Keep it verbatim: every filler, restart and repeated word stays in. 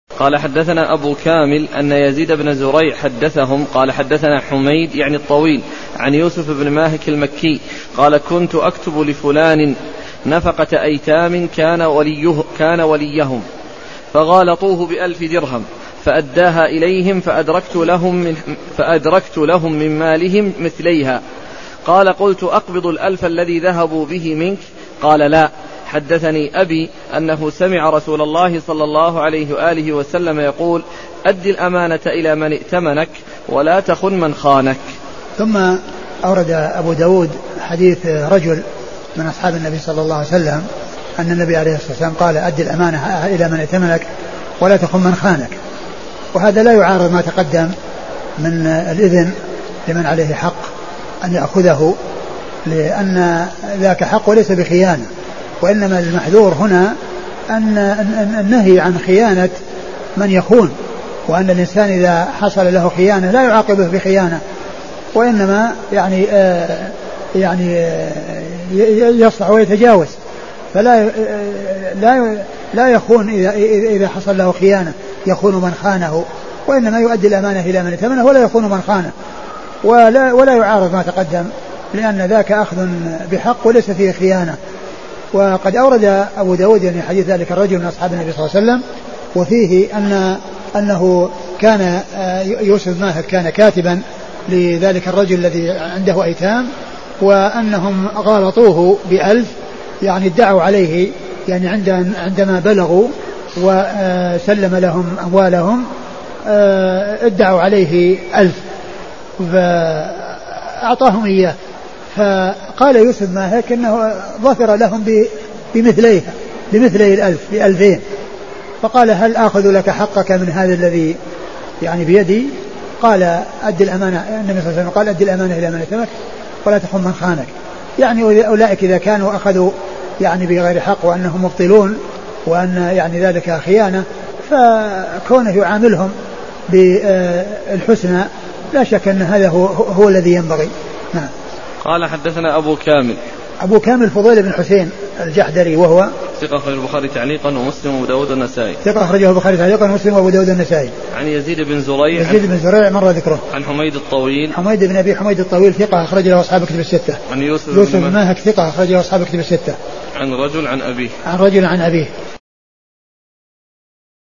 قال حدثنا أبو كامل أن يزيد بن زريع حدثهم قال حدثنا حميد يعني الطويل عن يوسف بن ماهك المكي قال كنت أكتب لفلان نفقة أيتام كان, وليه كان وليهم فغالطوه بألف درهم فأداها إليهم فأدركت لهم من, فأدركت لهم من مالهم مثليها. قال قلت أقبض الألف الذي ذهبوا به منك؟ قال لا. حدثني أبي أنه سمع رسول الله صلى الله عليه وآله وسلم يقول أد الأمانة إلى من ائتمنك ولا تخن من خانك. ثم أورد أبو داود حديث رجل من أصحاب النبي صلى الله عليه وسلم أن النبي عليه الصلاة والسلام قال أد الأمانة إلى من ائتمنك ولا تخن من خانك، وهذا لا يعارض ما تقدم من الإذن لمن عليه حق أن يأخذه، لأن ذاك حق وليس بخيانة، وإنما المحذور هنا أن النهي عن خيانة من يخون، وأن الإنسان إذا حصل له خيانة لا يعاقبه بخيانة، وإنما يعني آه يعني آه يصلح ويتجاوز، فلا لا لا يخون إذا إذا حصل له خيانة يخون من خانه، وإنما يؤدي الأمانة إلى من ائتمنه ولا يخون من خانه، ولا ولا يعارض ما تقدم، لأن ذاك أخذ بحق وليس فيه خيانة. وقد أورد أبو داود يعني حديث ذلك الرجل من أصحاب النبي صلى الله عليه وسلم، وفيه أن أنه كان يوسف ماهك كان كاتبا لذلك الرجل الذي عنده أيتام، وأنهم غالطوه بألف، يعني ادعوا عليه يعني عندما بلغوا وسلم لهم أموالهم ادعوا عليه ألف فأعطاهم إياه، فقال يوسف ماهك أنه ظفر لهم بمثليها بمثلي الألف بألفين، فقال هل آخذ لك حقك من هذا الذي يعني بيدي؟ قال أدي الأمانة، النبي صلى الله عليه وسلم قال أدي الأمانة إلى من ائتمنك ولا تخن من خانك، يعني أولئك إذا كانوا أخذوا يعني بغير حق وأنهم مبطلون وأن يعني ذلك خيانة، فكونه يعاملهم بالحسنى لا شك أن هذا هو, هو الذي ينبغي. نعم. قال حدثنا أبو كامل أبو كامل فضيل بن حسين الجحدري وهو ثقة أخرجه البخاري تعليقا ومسلم وأبو داود النسائي. ثقة أخرجه البخاري تعليقا ومسلم وأبو داود النسائي. عن يزيد بن زريع يزيد بن زريع مر ذكره. عن حميد الطويل حميد بن أبي حميد الطويل ثقة أخرج له أصحاب كتب الستة. عن يوسف, يوسف بن ماهك ثقة أخرج له أصحاب كتب الستة. عن رجل عن أبيه عن رجل عن أبيه